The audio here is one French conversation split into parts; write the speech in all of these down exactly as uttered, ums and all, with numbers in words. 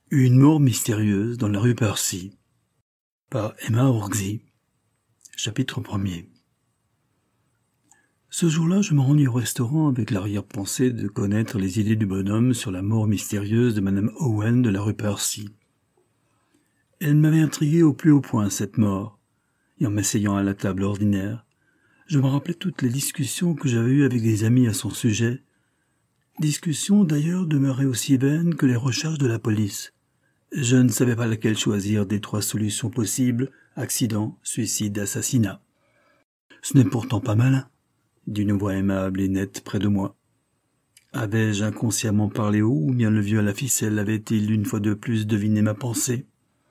Une mort mystérieuse dans la rue Percy par Emma Orczy. Chapitre premier. Ce jour-là, je me rendis au restaurant avec l'arrière-pensée de connaître les idées du bonhomme sur la mort mystérieuse de Madame Owen de la rue Percy. Elle m'avait intrigué au plus haut point, cette mort, et en m'asseyant à la table ordinaire, je me rappelais toutes les discussions que j'avais eues avec des amis à son sujet, discussions d'ailleurs demeuraient aussi vaines que les recherches de la police. Je ne savais pas laquelle choisir des trois solutions possibles, accident, suicide, assassinat. Ce n'est pourtant pas malin, dit une voix aimable et nette près de moi. Avais-je inconsciemment parlé haut, ou bien le vieux à la ficelle avait-il une fois de plus deviné ma pensée?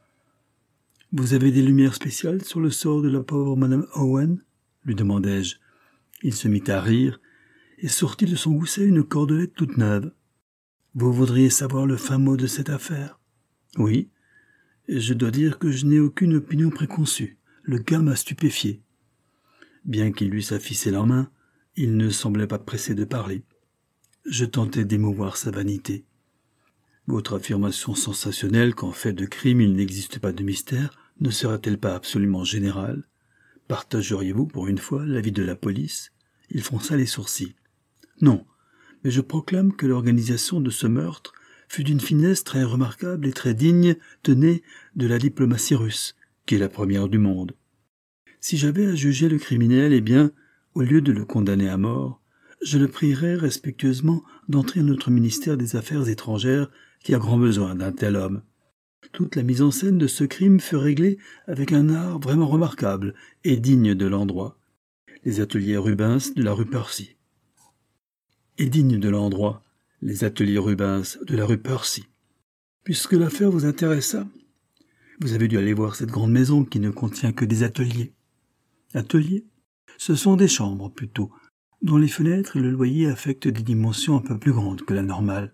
Vous avez des lumières spéciales sur le sort de la pauvre Madame Owen? Lui demandai-je. Il se mit à rire et sortit de son gousset une cordelette toute neuve. Vous voudriez savoir le fin mot de cette affaire? Oui, et je dois dire que je n'ai aucune opinion préconçue. Le gars m'a stupéfié. Bien qu'il eût sa ficelle en main, il ne semblait pas pressé de parler. Je tentai d'émouvoir sa vanité. Votre affirmation sensationnelle qu'en fait de crime il n'existe pas de mystère ne serait-elle pas absolument générale? Partageriez-vous pour une fois l'avis de la police? Il fronça les sourcils. Non, mais je proclame que l'organisation de ce meurtre fut d'une finesse très remarquable et très digne, tenez, de la diplomatie russe, qui est la première du monde. Si j'avais à juger le criminel, eh bien, au lieu de le condamner à mort, je le prierais respectueusement d'entrer à notre ministère des Affaires étrangères, qui a grand besoin d'un tel homme. Toute la mise en scène de ce crime fut réglée avec un art vraiment remarquable et digne de l'endroit. Les ateliers Rubens de la rue Percy. Et digne de l'endroit. Les ateliers Rubens de la rue Percy. Puisque l'affaire vous intéressa, vous avez dû aller voir cette grande maison qui ne contient que des ateliers. Ateliers? Ce sont des chambres, plutôt, dont les fenêtres et le loyer affectent des dimensions un peu plus grandes que la normale.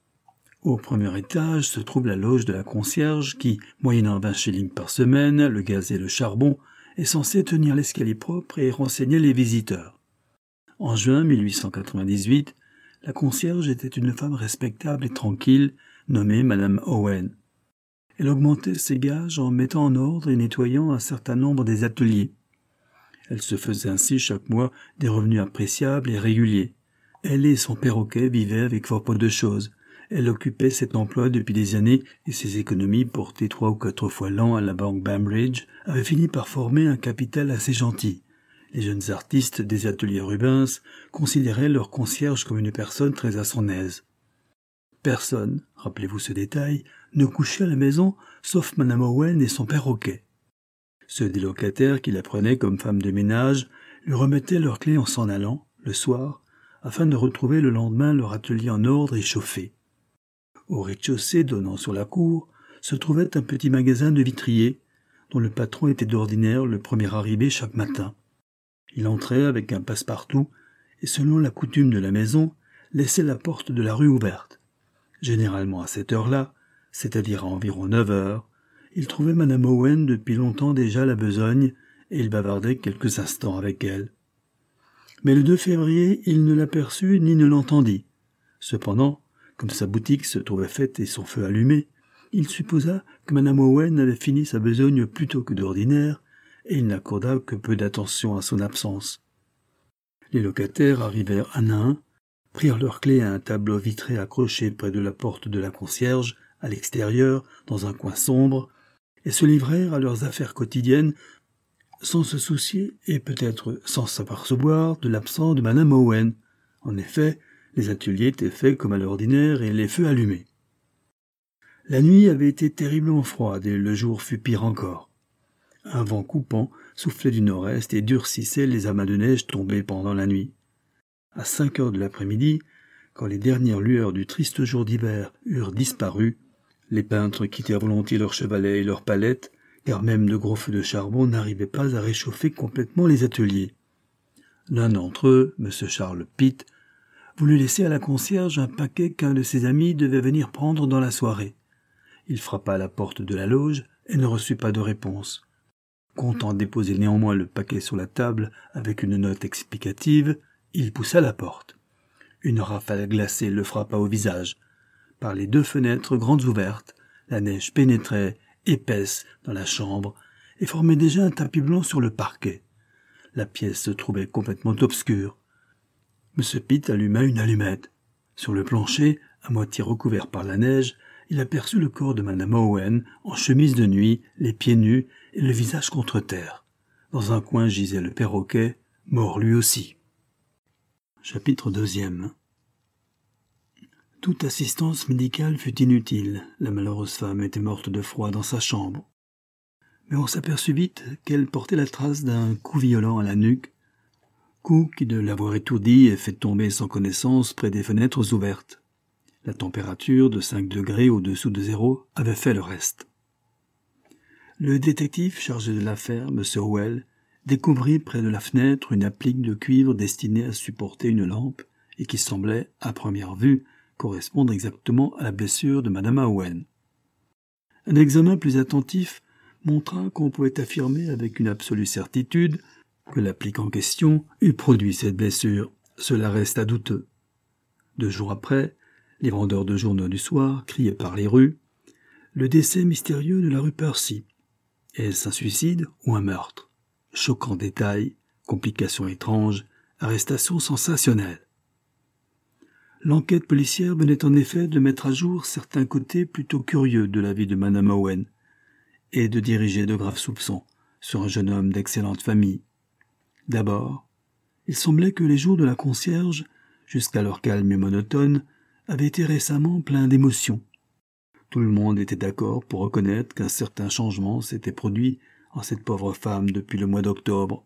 Au premier étage se trouve la loge de la concierge qui, moyennant vingt shillings par semaine, le gaz et le charbon, est censée tenir l'escalier propre et renseigner les visiteurs. En juin mille huit cent quatre-vingt-dix-huit, la concierge était une femme respectable et tranquille, nommée Madame Owen. Elle augmentait ses gages en mettant en ordre et nettoyant un certain nombre des ateliers. Elle se faisait ainsi chaque mois des revenus appréciables et réguliers. Elle et son perroquet vivaient avec fort peu de choses. Elle occupait cet emploi depuis des années et ses économies, portées trois ou quatre fois l'an à la banque Bambridge, avaient fini par former un capital assez gentil. Les jeunes artistes des ateliers Rubens considéraient leur concierge comme une personne très à son aise. Personne, rappelez-vous ce détail, ne couchait à la maison sauf Madame Owen et son perroquet. Ceux des locataires qui la prenaient comme femme de ménage lui remettaient leurs clés en s'en allant, le soir, afin de retrouver le lendemain leur atelier en ordre et chauffé. Au rez-de-chaussée donnant sur la cour se trouvait un petit magasin de vitriers, dont le patron était d'ordinaire le premier arrivé chaque matin. Il entrait avec un passe-partout et, selon la coutume de la maison, laissait la porte de la rue ouverte. Généralement à cette heure-là, c'est-à-dire à environ neuf heures, il trouvait Madame Owen depuis longtemps déjà à la besogne et il bavardait quelques instants avec elle. Mais le deux février, il ne l'aperçut ni ne l'entendit. Cependant, comme sa boutique se trouvait faite et son feu allumé, il supposa que Madame Owen avait fini sa besogne plus tôt que d'ordinaire, et il n'accorda que peu d'attention à son absence. Les locataires arrivèrent un à un, prirent leurs clés à un tableau vitré accroché près de la porte de la concierge, à l'extérieur, dans un coin sombre, et se livrèrent à leurs affaires quotidiennes, sans se soucier, et peut-être sans s'apercevoir, de l'absence de Madame Owen. En effet, les ateliers étaient faits comme à l'ordinaire et les feux allumés. La nuit avait été terriblement froide et le jour fut pire encore. Un vent coupant soufflait du nord-est et durcissait les amas de neige tombés pendant la nuit. À cinq heures de l'après-midi, quand les dernières lueurs du triste jour d'hiver eurent disparu, les peintres quittèrent volontiers leurs chevalets et leurs palettes, car même de gros feux de charbon n'arrivaient pas à réchauffer complètement les ateliers. L'un d'entre eux, M. Charles Pitt, voulut laisser à la concierge un paquet qu'un de ses amis devait venir prendre dans la soirée. Il frappa à la porte de la loge et ne reçut pas de réponse. Comptant déposer néanmoins le paquet sur la table avec une note explicative, il poussa la porte. Une rafale glacée le frappa au visage. Par les deux fenêtres grandes ouvertes, La neige pénétrait, épaisse, dans la chambre, et formait déjà un tapis blanc sur le parquet. La pièce se trouvait complètement obscure. M. Pitt alluma une allumette. Sur le plancher, à moitié recouvert par la neige, il aperçut le corps de Madame Owen, en chemise de nuit, les pieds nus et le visage contre terre. Dans un coin gisait le perroquet, mort lui aussi. Chapitre deuxième. Toute assistance médicale fut inutile. La malheureuse femme était morte de froid dans sa chambre. Mais on s'aperçut vite qu'elle portait la trace d'un coup violent à la nuque, coup qui, de l'avoir étourdi et fait tomber sans connaissance près des fenêtres ouvertes. La température de cinq degrés au-dessous de zéro avait fait le reste. Le détective chargé de l'affaire, M. Howell, découvrit près de la fenêtre une applique de cuivre destinée à supporter une lampe et qui semblait, à première vue, correspondre exactement à la blessure de Madame Owen. Un examen plus attentif montra qu'on pouvait affirmer avec une absolue certitude que l'applique en question eût produit cette blessure. Cela resta douteux. Deux jours après, les vendeurs de journaux du soir criaient par les rues « Le décès mystérieux de la rue Percy. Est-ce un suicide ou un meurtre ?» Choquants détails, complications étranges, arrestations sensationnelles. L'enquête policière venait en effet de mettre à jour certains côtés plutôt curieux de la vie de Madame Owen et de diriger de graves soupçons sur un jeune homme d'excellente famille. D'abord, il semblait que les jours de la concierge, jusqu'alors calmes et monotones, avaient été récemment pleins d'émotions. Tout le monde était d'accord pour reconnaître qu'un certain changement s'était produit en cette pauvre femme depuis le mois d'octobre.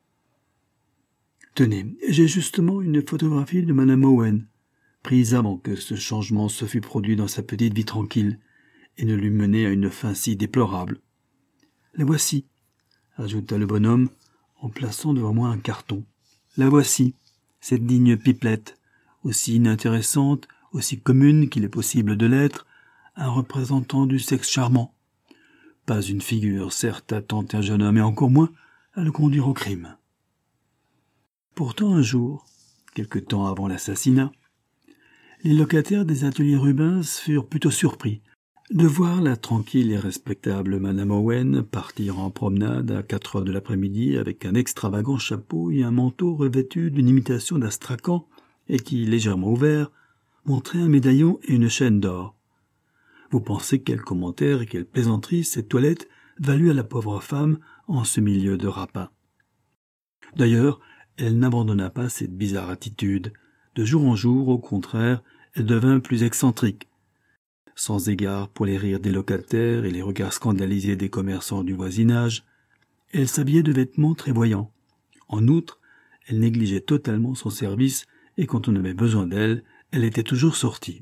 « Tenez, j'ai justement une photographie de Madame Owen, prise avant que ce changement se fût produit dans sa petite vie tranquille et ne l'eût menée à une fin si déplorable. La voici, » ajouta le bonhomme en plaçant devant moi un carton. « La voici, cette digne pipelette, aussi inintéressante, aussi commune qu'il est possible de l'être, un représentant du sexe charmant. Pas une figure, certes, à tenter un jeune homme, et encore moins à le conduire au crime. » Pourtant, un jour, quelque temps avant l'assassinat, les locataires des ateliers Rubens furent plutôt surpris de voir la tranquille et respectable Madame Owen partir en promenade à quatre heures de l'après-midi avec un extravagant chapeau et un manteau revêtu d'une imitation d'astracan et qui, légèrement ouvert, montrait un médaillon et une chaîne d'or. Vous pensez quels commentaires et quelle plaisanterie cette toilette valut à la pauvre femme en ce milieu de rapins. D'ailleurs, elle n'abandonna pas cette bizarre attitude. De jour en jour, au contraire, elle devint plus excentrique. Sans égard pour les rires des locataires et les regards scandalisés des commerçants du voisinage, elle s'habillait de vêtements très voyants. En outre, elle négligeait totalement son service et quand on avait besoin d'elle, elle était toujours sortie.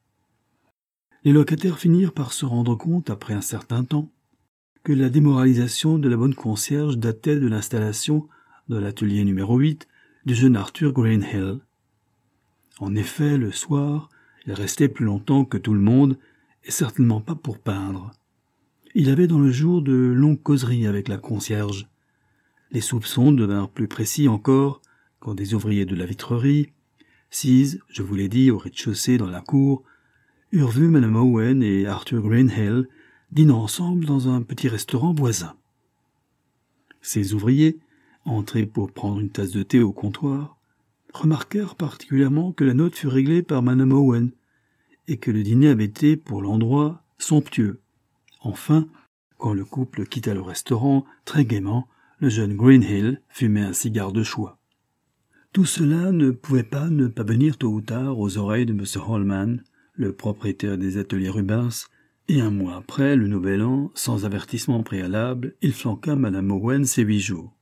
Les locataires finirent par se rendre compte, après un certain temps, que la démoralisation de la bonne concierge datait de l'installation, dans l'atelier numéro huit, du jeune Arthur Greenhill. En effet, le soir, il restait plus longtemps que tout le monde, et certainement pas pour peindre. Il avait dans le jour de longues causeries avec la concierge. Les soupçons devinrent plus précis encore quand des ouvriers de la vitrerie, sise, je vous l'ai dit, au rez-de-chaussée dans la cour, eurent vu Madame Owen et Arthur Greenhill dînant ensemble dans un petit restaurant voisin. Ces ouvriers, entrés pour prendre une tasse de thé au comptoir, remarquèrent particulièrement que la note fut réglée par Madame Owen et que le dîner avait été, pour l'endroit, somptueux. Enfin, quand le couple quitta le restaurant, très gaiement, le jeune Greenhill fumait un cigare de choix. Tout cela ne pouvait pas ne pas venir tôt ou tard aux oreilles de M. Holman, le propriétaire des ateliers Rubens, et un mois après, le nouvel an, sans avertissement préalable, il flanqua Madame Owen ses huit jours.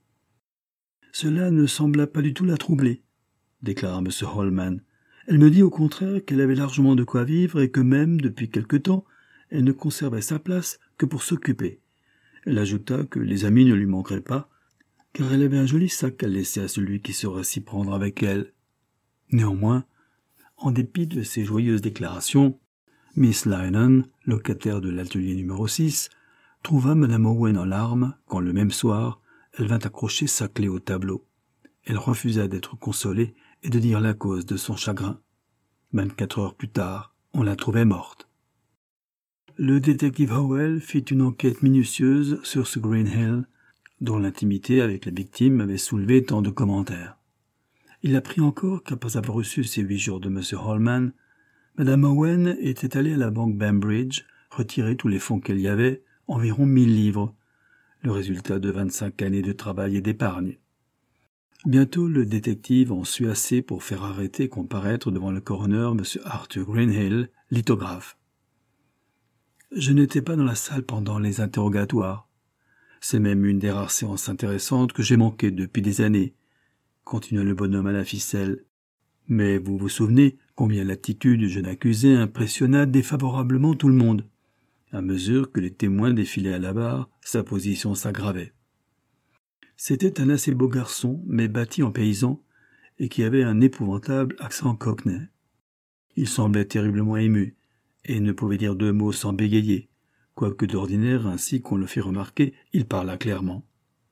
Cela ne sembla pas du tout la troubler, déclara M. Holman. Elle me dit au contraire qu'elle avait largement de quoi vivre et que même, depuis quelque temps, elle ne conservait sa place que pour s'occuper. Elle ajouta que les amis ne lui manqueraient pas, car elle avait un joli sac à laisser à celui qui saurait s'y prendre avec elle. Néanmoins, en dépit de ces joyeuses déclarations, Miss Lynam, locataire de l'atelier numéro six, trouva Madame Owen en larmes quand, le même soir, elle vint accrocher sa clé au tableau. Elle refusa d'être consolée et de dire la cause de son chagrin. Vingt-quatre heures plus tard, on la trouvait morte. le détective Howell fit une enquête minutieuse sur ce Green Hill, dont l'intimité avec la victime avait soulevé tant de commentaires. Il apprit encore qu'après avoir reçu ses huit jours de M. Holman, Madame Owen était allée à la banque Bainbridge retirer tous les fonds qu'il y avait, environ mille livres, le résultat de vingt-cinq années de travail et d'épargne. Bientôt, le détective en sut assez pour faire arrêter et comparaître devant le coroner M. Arthur Greenhill, lithographe. Je n'étais pas dans la salle pendant les interrogatoires. C'est même une des rares séances intéressantes que j'ai manquées depuis des années, continua le bonhomme à la ficelle. Mais vous vous souvenez combien l'attitude du jeune accusé impressionna défavorablement tout le monde. À mesure que les témoins défilaient à la barre, sa position s'aggravait. C'était un assez beau garçon, mais bâti en paysan, et qui avait un épouvantable accent cockney. Il semblait terriblement ému, et ne pouvait dire deux mots sans bégayer, quoique d'ordinaire, ainsi qu'on le fit remarquer, il parla clairement.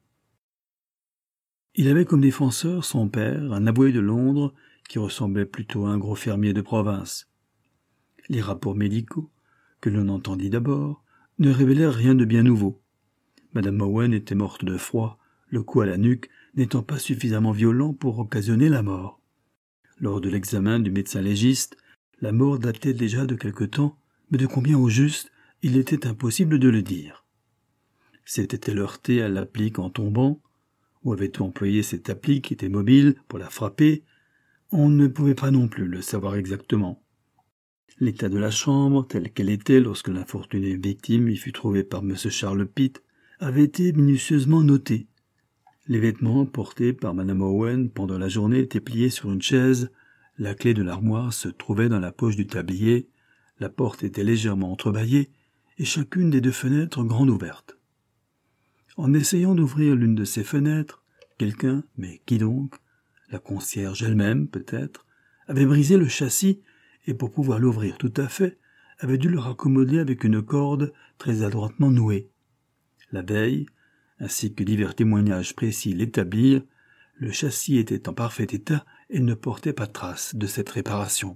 Il avait comme défenseur son père, un avoué de Londres, qui ressemblait plutôt à un gros fermier de province. Les rapports médicaux, que l'on entendit d'abord, ne révélèrent rien de bien nouveau. Madame Owen était morte de froid, le coup à la nuque n'étant pas suffisamment violent pour occasionner la mort. Lors de l'examen du médecin légiste, la mort datait déjà de quelque temps, mais de combien au juste, il était impossible de le dire. S'était-elle heurtée à l'applique en tombant, ou avait-on employé cette applique qui était mobile pour la frapper? On ne pouvait pas non plus le savoir exactement. L'état de la chambre, telle qu'elle était lorsque l'infortunée victime y fut trouvée par M. Charles Pitt, avait été minutieusement noté. Les vêtements portés par Madame Owen pendant la journée étaient pliés sur une chaise, la clé de l'armoire se trouvait dans la poche du tablier, la porte était légèrement entrebâillée et chacune des deux fenêtres grande ouverte. En essayant d'ouvrir l'une de ces fenêtres, quelqu'un, mais qui donc, la concierge elle-même peut-être, avait brisé le châssis et pour pouvoir l'ouvrir tout à fait, avait dû le raccommoder avec une corde très adroitement nouée. La veille, ainsi que divers témoignages précis l'établirent, le châssis était en parfait état et ne portait pas trace de cette réparation.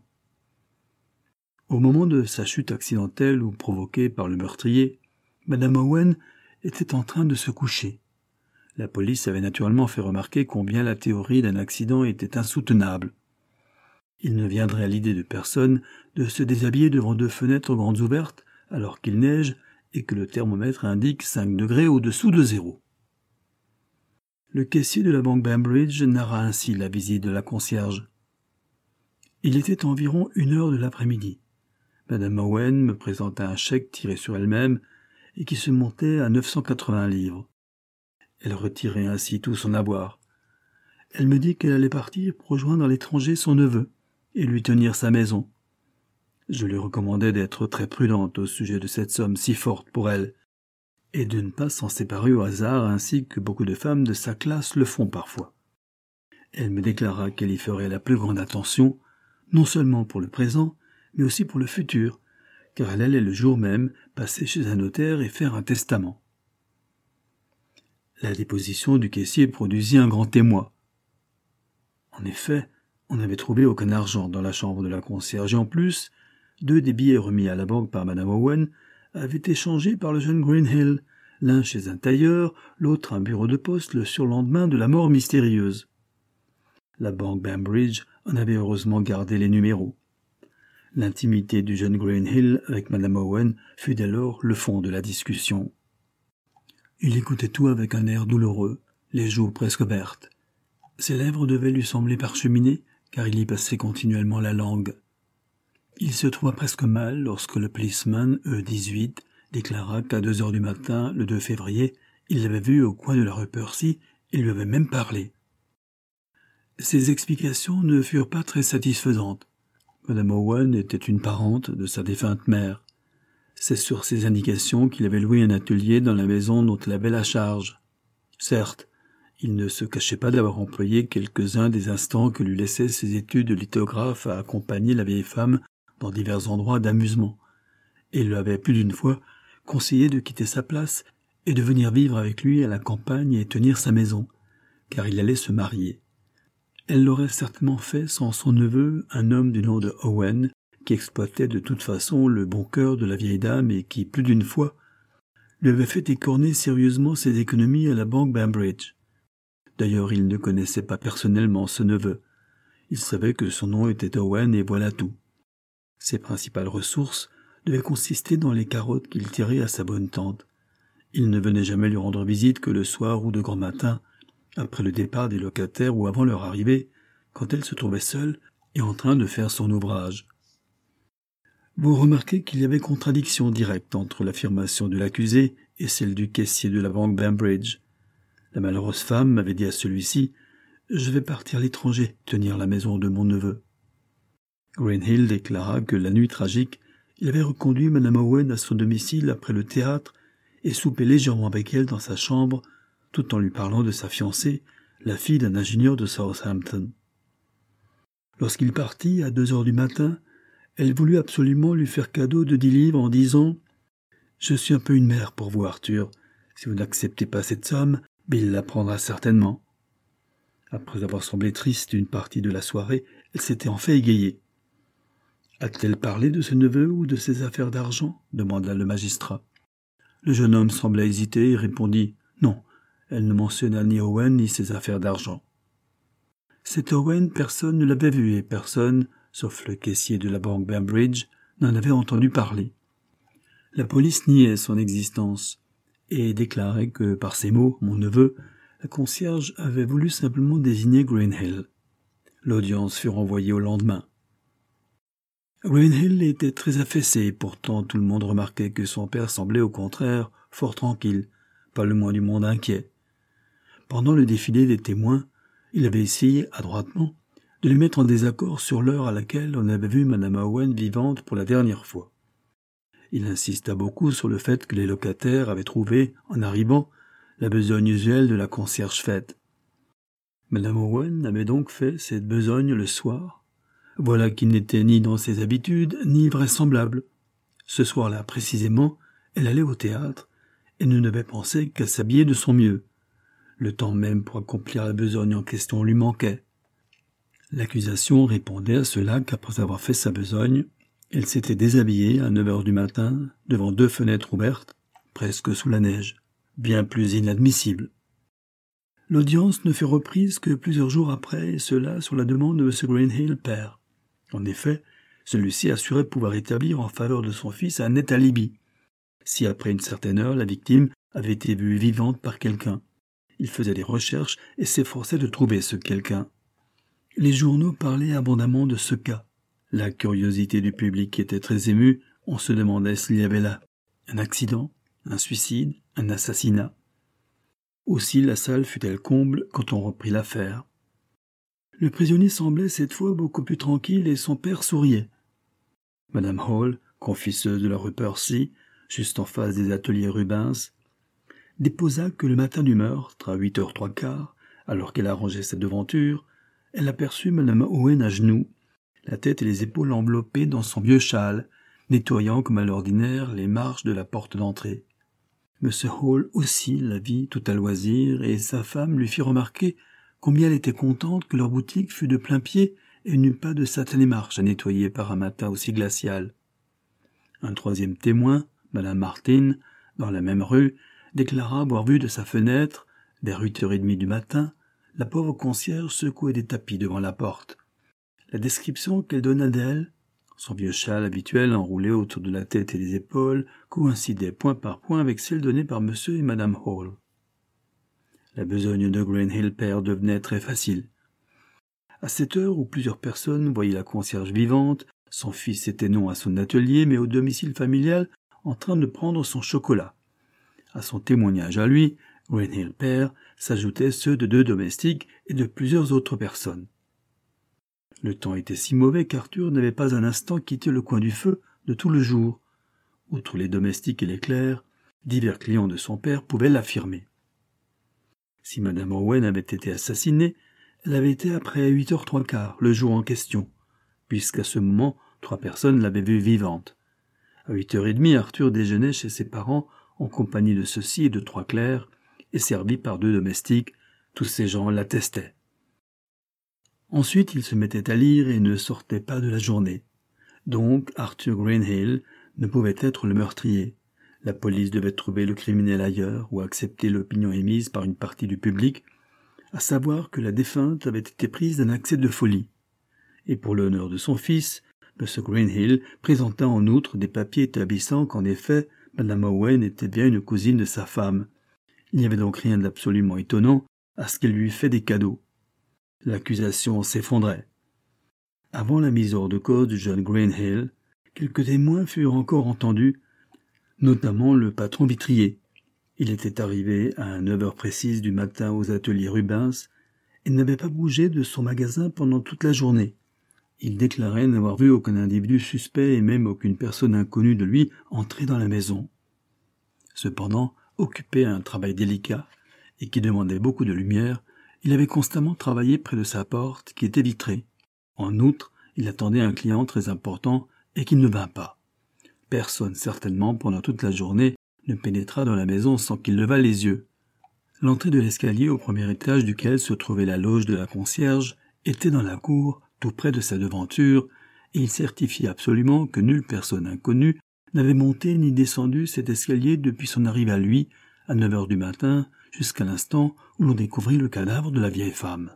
Au moment de sa chute accidentelle ou provoquée par le meurtrier, Madame Owen était en train de se coucher. La police avait naturellement fait remarquer combien la théorie d'un accident était insoutenable. Il ne viendrait à l'idée de personne de se déshabiller devant deux fenêtres grandes ouvertes alors qu'il neige et que le thermomètre indique cinq degrés au-dessous de zéro. Le caissier de la banque Bainbridge narra ainsi la visite de la concierge. Il était environ une heure de l'après-midi. Madame Owen me présenta un chèque tiré sur elle-même et qui se montait à neuf cent quatre-vingts livres. Elle retirait ainsi tout son avoir. Elle me dit qu'elle allait partir pour rejoindre à l'étranger son neveu et lui tenir sa maison. Je lui recommandai d'être très prudente au sujet de cette somme si forte pour elle, et de ne pas s'en séparer au hasard ainsi que beaucoup de femmes de sa classe le font parfois. Elle me déclara qu'elle y ferait la plus grande attention, non seulement pour le présent, mais aussi pour le futur, car elle allait le jour même passer chez un notaire et faire un testament. La déposition du caissier produisit un grand émoi. En effet, on n'avait trouvé aucun argent dans la chambre de la concierge et en plus, deux des billets remis à la banque par Madame Owen avaient été changés par le jeune Greenhill, l'un chez un tailleur, l'autre à un bureau de poste le surlendemain de la mort mystérieuse. La banque Bainbridge en avait heureusement gardé les numéros. L'intimité du jeune Greenhill avec Madame Owen fut dès lors le fond de la discussion. Il écoutait tout avec un air douloureux, les joues presque vertes. Ses lèvres devaient lui sembler parcheminées, car il y passait continuellement la langue. Il se trouva presque mal lorsque le policeman E dix-huit déclara qu'à deux heures du matin, le deux février, il l'avait vu au coin de la rue Percy et lui avait même parlé. Ses explications ne furent pas très satisfaisantes. Madame Owen était une parente de sa défunte mère. C'est sur ces indications qu'il avait loué un atelier dans la maison dont il avait la charge. Certes, il ne se cachait pas d'avoir employé quelques-uns des instants que lui laissaient ses études de lithographe à accompagner la vieille femme dans divers endroits d'amusement, et il lui avait plus d'une fois conseillé de quitter sa place et de venir vivre avec lui à la campagne et tenir sa maison, car il allait se marier. Elle l'aurait certainement fait sans son neveu, un homme du nom de Owen, qui exploitait de toute façon le bon cœur de la vieille dame et qui, plus d'une fois, lui avait fait écorner sérieusement ses économies à la banque Bainbridge. D'ailleurs, il ne connaissait pas personnellement ce neveu. Il savait que son nom était Owen et voilà tout. Ses principales ressources devaient consister dans les carottes qu'il tirait à sa bonne tante. Il ne venait jamais lui rendre visite que le soir ou de grand matin, après le départ des locataires ou avant leur arrivée, quand elle se trouvait seule et en train de faire son ouvrage. Vous remarquez qu'il y avait contradiction directe entre l'affirmation de l'accusé et celle du caissier de la banque Bainbridge. La malheureuse femme avait dit à celui-ci « Je vais partir à l'étranger, tenir la maison de mon neveu ». Greenhill déclara que la nuit tragique, il avait reconduit Madame Owen à son domicile après le théâtre et soupé légèrement avec elle dans sa chambre, tout en lui parlant de sa fiancée, la fille d'un ingénieur de Southampton. Lorsqu'il partit, à deux heures du matin, elle voulut absolument lui faire cadeau de dix livres en disant « Je suis un peu une mère pour vous, Arthur. Si vous n'acceptez pas cette somme, Bill la prendra certainement. » Après avoir semblé triste une partie de la soirée, elle s'était en fait égayée. « A-t-elle parlé de ce neveu ou de ses affaires d'argent » demanda le magistrat. Le jeune homme sembla hésiter et répondit « Non, elle ne mentionna ni Owen ni ses affaires d'argent. » Cet Owen, personne ne l'avait vu et personne, sauf le caissier de la banque Bainbridge, n'en avait entendu parler. La police niait son existence et déclarait que, par ces mots, mon neveu, la concierge avait voulu simplement désigner Greenhill. L'audience fut renvoyée au lendemain. Greenhill était très affaissé et pourtant tout le monde remarquait que son père semblait au contraire fort tranquille, pas le moins du monde inquiet. Pendant le défilé des témoins, il avait essayé, adroitement, de les mettre en désaccord sur l'heure à laquelle on avait vu Madame Owen vivante pour la dernière fois. Il insista beaucoup sur le fait que les locataires avaient trouvé, en arrivant, la besogne usuelle de la concierge faite. Madame Owen avait donc fait cette besogne le soir. Voilà qui n'était ni dans ses habitudes, ni vraisemblable. Ce soir-là, précisément, elle allait au théâtre, et ne devait penser qu'à s'habiller de son mieux. Le temps même pour accomplir la besogne en question lui manquait. L'accusation répondait à cela qu'après avoir fait sa besogne, elle s'était déshabillée à neuf heures du matin, devant deux fenêtres ouvertes, presque sous la neige, bien plus inadmissible. L'audience ne fut reprise que plusieurs jours après, et cela sur la demande de M. Greenhill père. En effet, celui-ci assurait pouvoir établir en faveur de son fils un net alibi, si après une certaine heure la victime avait été vue vivante par quelqu'un. Il faisait des recherches et s'efforçait de trouver ce quelqu'un. Les journaux parlaient abondamment de ce cas. La curiosité du public était très émue, on se demandait s'il y avait là un accident, un suicide, un assassinat. Aussi la salle fut-elle comble quand on reprit l'affaire. Le prisonnier semblait cette fois beaucoup plus tranquille et son père souriait. Madame Hall, confisseuse de la rue Percy, juste en face des ateliers Rubens, déposa que le matin du meurtre, à huit heures trois quarts, alors qu'elle arrangeait sa devanture, elle aperçut Madame Owen à genoux, la tête et les épaules enveloppées dans son vieux châle, nettoyant comme à l'ordinaire les marches de la porte d'entrée. Monsieur Hall aussi la vit tout à loisir, et sa femme lui fit remarquer combien elle était contente que leur boutique fût de plein pied et n'eût pas de satanées marches à nettoyer par un matin aussi glacial. Un troisième témoin, Madame Martin, dans la même rue, déclara avoir vu de sa fenêtre, vers huit heures et demie du matin, la pauvre concierge secouer des tapis devant la porte. La description qu'elle donna d'elle, son vieux châle habituel enroulé autour de la tête et des épaules, coïncidait point par point avec celle donnée par Monsieur et Madame Hall. La besogne de Greenhill père devenait très facile. À cette heure où plusieurs personnes voyaient la concierge vivante, son fils était non à son atelier mais au domicile familial en train de prendre son chocolat. À son témoignage à lui, Greenhill père, s'ajoutaient ceux de deux domestiques et de plusieurs autres personnes. Le temps était si mauvais qu'Arthur n'avait pas un instant quitté le coin du feu de tout le jour. Outre les domestiques et les clercs, divers clients de son père pouvaient l'affirmer. Si Madame Owen avait été assassinée, elle avait été après huit heures trois quarts, le jour en question, puisqu'à ce moment, trois personnes l'avaient vue vivante. À huit heures et demie, Arthur déjeunait chez ses parents en compagnie de ceux-ci et de trois clercs, et servi par deux domestiques. Tous ces gens l'attestaient. Ensuite, il se mettait à lire et ne sortait pas de la journée. Donc Arthur Greenhill ne pouvait être le meurtrier. La police devait trouver le criminel ailleurs ou accepter l'opinion émise par une partie du public, à savoir que la défunte avait été prise d'un accès de folie. Et pour l'honneur de son fils, M. Greenhill présenta en outre des papiers établissant qu'en effet, Mme Owen était bien une cousine de sa femme. Il n'y avait donc rien d'absolument étonnant à ce qu'elle lui fait des cadeaux. L'accusation s'effondrait. Avant la mise hors de cause du jeune Greenhill, quelques témoins furent encore entendus, notamment le patron vitrier. Il était arrivé à neuf heures précises du matin aux ateliers Rubens et n'avait pas bougé de son magasin pendant toute la journée. Il déclarait n'avoir vu aucun individu suspect et même aucune personne inconnue de lui entrer dans la maison. Cependant, occupé à un travail délicat et qui demandait beaucoup de lumière, il avait constamment travaillé près de sa porte qui était vitrée. En outre, il attendait un client très important et qui ne vint pas. Personne, certainement, pendant toute la journée, ne pénétra dans la maison sans qu'il levât les yeux. L'entrée de l'escalier au premier étage duquel se trouvait la loge de la concierge était dans la cour, tout près de sa devanture, et il certifia absolument que nulle personne inconnue n'avait monté ni descendu cet escalier depuis son arrivée à lui, à neuf heures du matin, jusqu'à l'instant où l'on découvrit le cadavre de la vieille femme.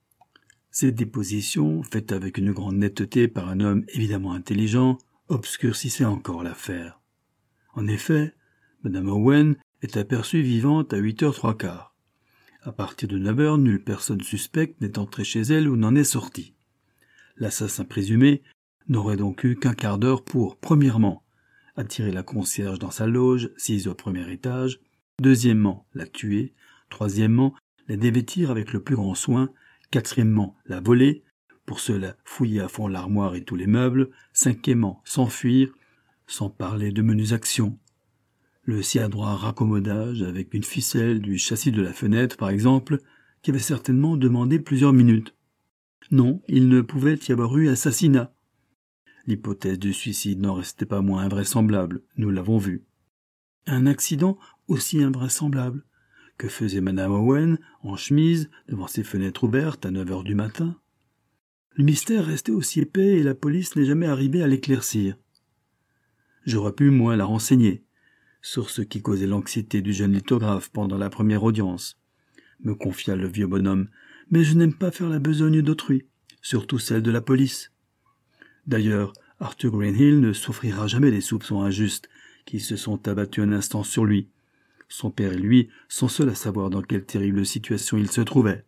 Cette déposition, faite avec une grande netteté par un homme évidemment intelligent, obscurcissait encore l'affaire. En effet, Mme Owen est aperçue vivante à huit heures trois quarts. À partir de neuf heures, nulle personne suspecte n'est entrée chez elle ou n'en est sortie. L'assassin présumé n'aurait donc eu qu'un quart d'heure pour, premièrement, attirer la concierge dans sa loge, sise au premier étage, deuxièmement, la tuer, troisièmement, la dévêtir avec le plus grand soin, quatrièmement, la voler, pour cela fouiller à fond l'armoire et tous les meubles, cinquièmement, s'enfuir, sans parler de menues actions. Le si adroit raccommodage avec une ficelle du châssis de la fenêtre, par exemple, qui avait certainement demandé plusieurs minutes. Non, il ne pouvait y avoir eu assassinat. L'hypothèse du suicide n'en restait pas moins invraisemblable, nous l'avons vu. Un accident aussi invraisemblable. Que faisait Mme Owen, en chemise, devant ses fenêtres ouvertes à neuf heures du matin? Le mystère restait aussi épais et la police n'est jamais arrivée à l'éclaircir. J'aurais pu, moi, la renseigner sur ce qui causait l'anxiété du jeune lithographe pendant la première audience, me confia le vieux bonhomme, mais je n'aime pas faire la besogne d'autrui, surtout celle de la police. D'ailleurs, Arthur Greenhill ne souffrira jamais des soupçons injustes qui se sont abattus un instant sur lui. Son père et lui sont seuls à savoir dans quelle terrible situation il se trouvait.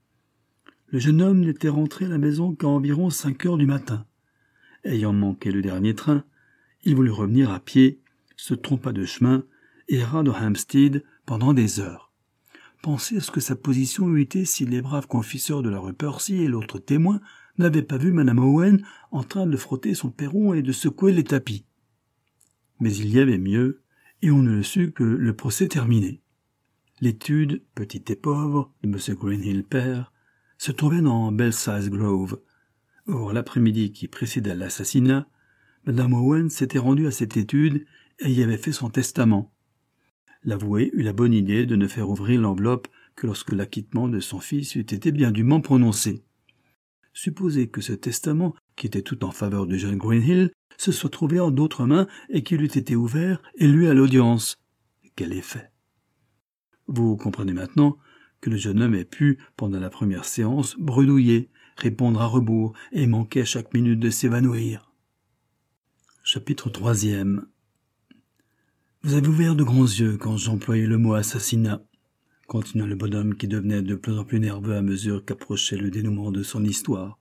Le jeune homme n'était rentré à la maison qu'à environ cinq heures du matin. Ayant manqué le dernier train, il voulut revenir à pied, se trompa de chemin et erra dans Hampstead pendant des heures. Pensez à ce que sa position eût été si les braves confesseurs de la rue Percy et l'autre témoin n'avaient pas vu Mme Owen en train de frotter son perron et de secouer les tapis. Mais il y avait mieux, et on ne le sut que le procès terminé. L'étude, petite et pauvre, de M. Greenhill père, se trouvait dans Belsize Grove. Or, l'après-midi qui précéda l'assassinat, Mme Owen s'était rendue à cette étude et y avait fait son testament. L'avoué eut la bonne idée de ne faire ouvrir l'enveloppe que lorsque l'acquittement de son fils eût été bien dûment prononcé. Supposez que ce testament, qui était tout en faveur du jeune Greenhill, se soit trouvé en d'autres mains et qu'il eût été ouvert et lu à l'audience. Quel effet! Vous comprenez maintenant que le jeune homme ait pu, pendant la première séance, bredouiller, répondre à rebours et manquer à chaque minute de s'évanouir. Chapitre troisième. Vous avez ouvert de grands yeux quand j'employais le mot assassinat, continua le bonhomme qui devenait de plus en plus nerveux à mesure qu'approchait le dénouement de son histoire.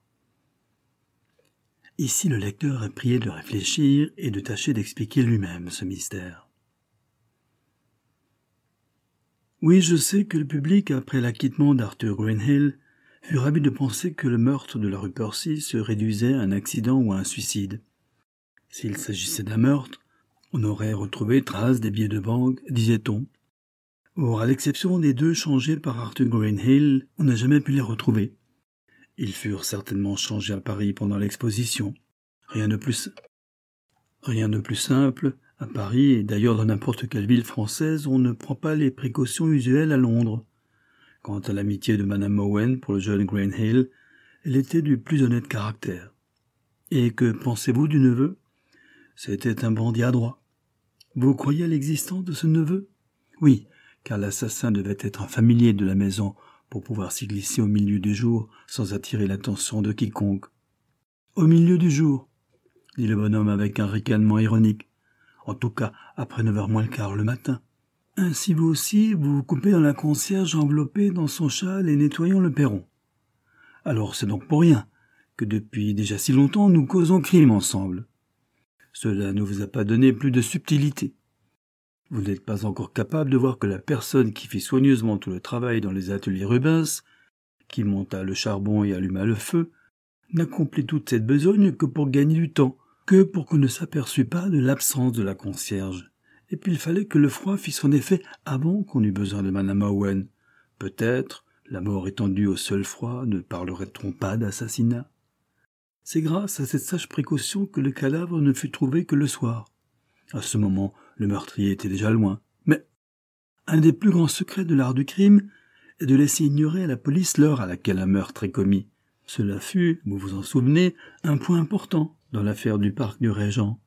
Ici, le lecteur est prié de réfléchir et de tâcher d'expliquer lui-même ce mystère. Oui, je sais que le public, après l'acquittement d'Arthur Greenhill, fut ravi de penser que le meurtre de la rue Percy se réduisait à un accident ou à un suicide. S'il s'agissait d'un meurtre, on aurait retrouvé trace des billets de banque, disait-on. Or, à l'exception des deux changés par Arthur Greenhill, on n'a jamais pu les retrouver. Ils furent certainement changés à Paris pendant l'exposition. Rien de plus, rien de plus simple. À Paris, et d'ailleurs dans n'importe quelle ville française, on ne prend pas les précautions usuelles à Londres. Quant à l'amitié de Mme Owen pour le jeune Greenhill, elle était du plus honnête caractère. Et que pensez-vous du neveu ? C'était un bandit adroit. Vous croyez à l'existence de ce neveu ? Oui, car l'assassin devait être un familier de la maison pour pouvoir s'y glisser au milieu du jour sans attirer l'attention de quiconque. Au milieu du jour, dit le bonhomme avec un ricanement ironique. En tout cas, après neuf heures moins le quart le matin. Ainsi vous aussi, vous vous coupez dans la concierge enveloppée dans son châle et nettoyant le perron. Alors c'est donc pour rien que depuis déjà si longtemps nous causons crime ensemble. Cela ne vous a pas donné plus de subtilité. Vous n'êtes pas encore capable de voir que la personne qui fit soigneusement tout le travail dans les ateliers Rubens, qui monta le charbon et alluma le feu, n'accomplit toute cette besogne que pour gagner du temps, que pour qu'on ne s'aperçût pas de l'absence de la concierge. Et puis il fallait que le froid fît son effet avant qu'on eût besoin de Madame Owen. Peut-être, la mort étant due au seul froid, ne parlerait-on pas d'assassinat ? C'est grâce à cette sage précaution que le cadavre ne fut trouvé que le soir. À ce moment, le meurtrier était déjà loin. Mais un des plus grands secrets de l'art du crime est de laisser ignorer à la police l'heure à laquelle un meurtre est commis. Cela fut, vous vous en souvenez, un point important dans l'affaire du parc du Régent.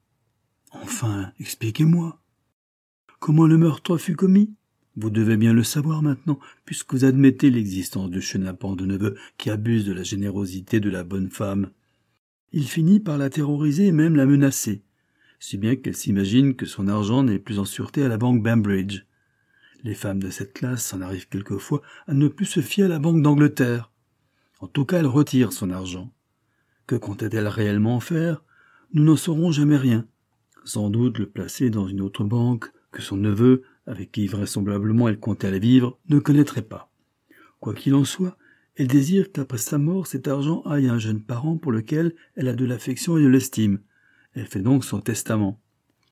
Enfin, expliquez-moi. Comment le meurtre fut commis ? Vous devez bien le savoir maintenant, puisque vous admettez l'existence du chenapan de neveu qui abuse de la générosité de la bonne femme. Il finit par la terroriser et même la menacer, si bien qu'elle s'imagine que son argent n'est plus en sûreté à la banque Bambridge. Les femmes de cette classe s'en arrivent quelquefois à ne plus se fier à la banque d'Angleterre. En tout cas, elle retire son argent. Que comptait-elle réellement faire ? Nous n'en saurons jamais rien. Sans doute le placer dans une autre banque que son neveu, avec qui vraisemblablement elle comptait aller vivre, ne connaîtrait pas. Quoi qu'il en soit, elle désire qu'après sa mort, cet argent aille à un jeune parent pour lequel elle a de l'affection et de l'estime. Elle fait donc son testament.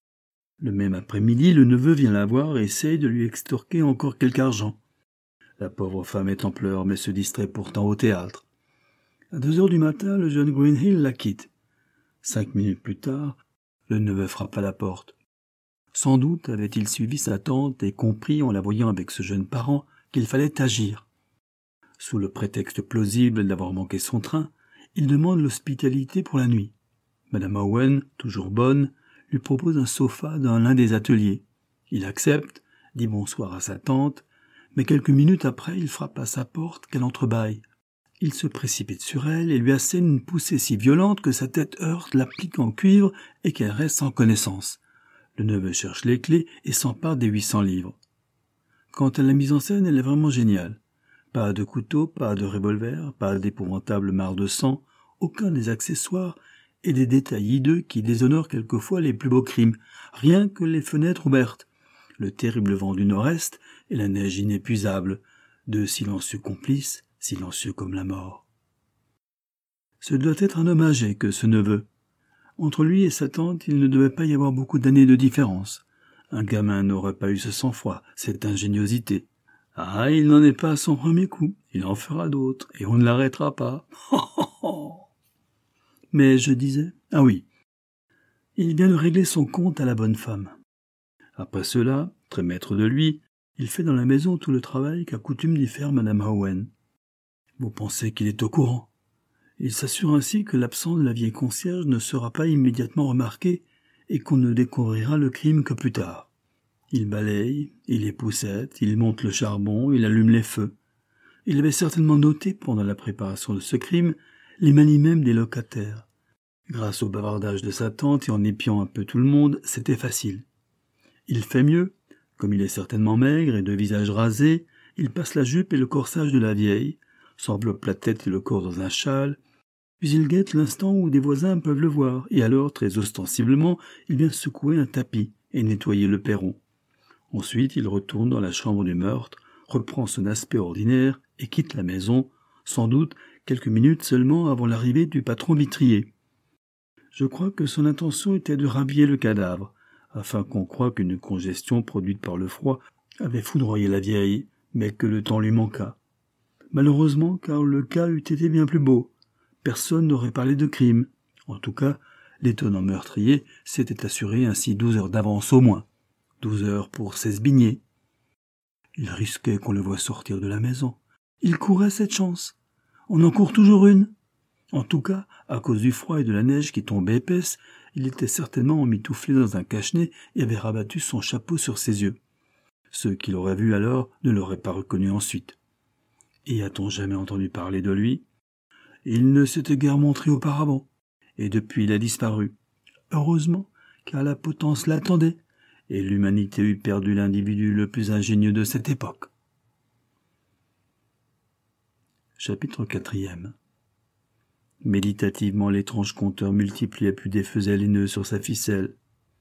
Le même après-midi, le neveu vient la voir et essaye de lui extorquer encore quelque argent. La pauvre femme est en pleurs, mais se distrait pourtant au théâtre. À deux heures du matin, le jeune Greenhill la quitte. Cinq minutes plus tard, le neveu frappe à la porte. Sans doute avait-il suivi sa tante et compris, en la voyant avec ce jeune parent, qu'il fallait agir. Sous le prétexte plausible d'avoir manqué son train, il demande l'hospitalité pour la nuit. Madame Owen, toujours bonne, lui propose un sofa dans l'un des ateliers. Il accepte, dit bonsoir à sa tante, mais quelques minutes après, il frappe à sa porte qu'elle entrebâille. Il se précipite sur elle et lui assène une poussée si violente que sa tête heurte l'applique en cuivre et qu'elle reste sans connaissance. Le neveu cherche les clés et s'empare des huit cents livres. Quant à la mise en scène, elle est vraiment géniale. Pas de couteau, pas de revolver, pas d'épouvantable mare de sang, aucun des accessoires et des détails hideux qui déshonorent quelquefois les plus beaux crimes, rien que les fenêtres ouvertes, le terrible vent du nord-est et la neige inépuisable, deux silencieux complices, silencieux comme la mort. Ce doit être un homme âgé que ce neveu. Entre lui et sa tante, il ne devait pas y avoir beaucoup d'années de différence. Un gamin n'aurait pas eu ce sang-froid, cette ingéniosité. Ah, il n'en est pas à son premier coup, il en fera d'autres, et on ne l'arrêtera pas. Mais je disais, ah oui, il vient de régler son compte à la bonne femme. Après cela, très maître de lui, il fait dans la maison tout le travail qu'a coutume d'y faire Madame Owen. Vous pensez qu'il est au courant. Il s'assure ainsi que l'absence de la vieille concierge ne sera pas immédiatement remarquée et qu'on ne découvrira le crime que plus tard. Il balaye, il époussette, il monte le charbon, il allume les feux. Il avait certainement noté, pendant la préparation de ce crime, les manies même des locataires. Grâce au bavardage de sa tante et en épiant un peu tout le monde, c'était facile. Il fait mieux, comme il est certainement maigre et de visage rasé, il passe la jupe et le corsage de la vieille, s'enveloppe la tête et le corps dans un châle, puis il guette l'instant où des voisins peuvent le voir, et alors, très ostensiblement, il vient secouer un tapis et nettoyer le perron. Ensuite, il retourne dans la chambre du meurtre, reprend son aspect ordinaire et quitte la maison, sans doute quelques minutes seulement avant l'arrivée du patron vitrier. Je crois que son intention était de rhabiller le cadavre, afin qu'on croie qu'une congestion produite par le froid avait foudroyé la vieille, mais que le temps lui manqua. Malheureusement, car le cas eût été bien plus beau. Personne n'aurait parlé de crime. En tout cas, l'étonnant meurtrier s'était assuré ainsi douze heures d'avance au moins. Douze heures pour s'esbigner. Il risquait qu'on le voie sortir de la maison. Il courait cette chance. On en court toujours une. En tout cas, à cause du froid et de la neige qui tombait épaisse, il était certainement emmitouflé dans un cache-nez et avait rabattu son chapeau sur ses yeux. Ceux qui l'auraient vu alors ne l'auraient pas reconnu ensuite. Et a-t-on jamais entendu parler de lui? Il ne s'était guère montré auparavant, et depuis il a disparu. Heureusement, car la potence l'attendait, et l'humanité eût perdu l'individu le plus ingénieux de cette époque. Chapitre quatrième. Méditativement, l'étrange conteur multipliait puis défaisait les nœuds sur sa ficelle.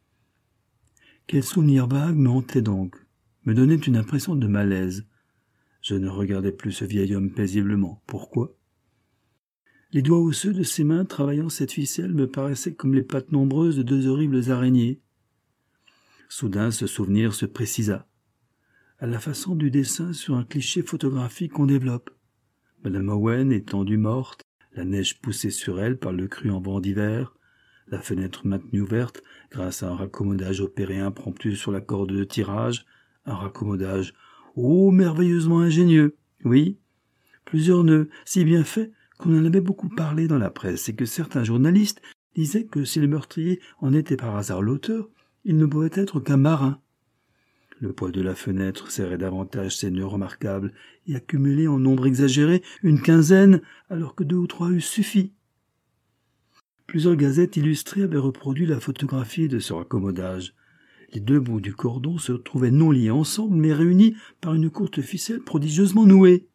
Quel souvenir vague me hantait donc, me donnait une impression de malaise. Je ne regardais plus ce vieil homme paisiblement. Pourquoi? Les doigts osseux de ses mains travaillant cette ficelle me paraissaient comme les pattes nombreuses de deux horribles araignées. Soudain, ce souvenir se précisa, à la façon du dessin sur un cliché photographique qu'on développe. Madame Owen étendue morte, la neige poussée sur elle par le cruant vent d'hiver, la fenêtre maintenue ouverte grâce à un raccommodage opéré impromptu sur la corde de tirage, un raccommodage, oh, merveilleusement ingénieux, oui, plusieurs nœuds, si bien faits qu'on en avait beaucoup parlé dans la presse et que certains journalistes disaient que si le meurtrier en était par hasard l'auteur, il ne pouvait être qu'un marin. Le poids de la fenêtre serrait davantage ces nœuds remarquables et accumulait en nombre exagéré une quinzaine, alors que deux ou trois eussent suffi. Plusieurs gazettes illustrées avaient reproduit la photographie de ce raccommodage. Les deux bouts du cordon se trouvaient non liés ensemble, mais réunis par une courte ficelle prodigieusement nouée.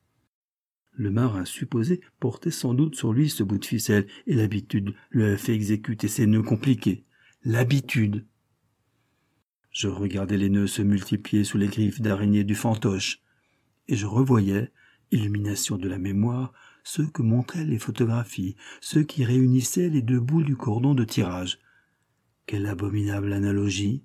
Le marin supposé portait sans doute sur lui ce bout de ficelle, et l'habitude lui avait fait exécuter ces nœuds compliqués. L'habitude. Je regardais les nœuds se multiplier sous les griffes d'araignée du fantoche, et je revoyais, illumination de la mémoire, ceux que montraient les photographies, ceux qui réunissaient les deux bouts du cordon de tirage. Quelle abominable analogie!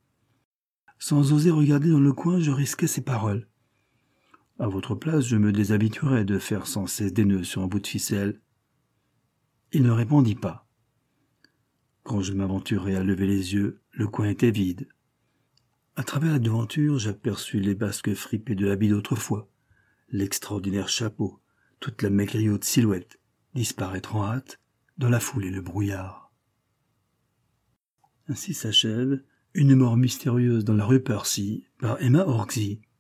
Sans oser regarder dans le coin, je risquais ces paroles. À votre place, je me déshabituerais de faire sans cesse des nœuds sur un bout de ficelle. Il ne répondit pas. Quand je m'aventurai à lever les yeux, le coin était vide. À travers la devanture, j'aperçus les basques fripées de l'habit d'autrefois, l'extraordinaire chapeau, toute la maigrie haute silhouette, disparaître en hâte dans la foule et le brouillard. Ainsi s'achève Une mort mystérieuse dans la rue Percy par Emma Orczy.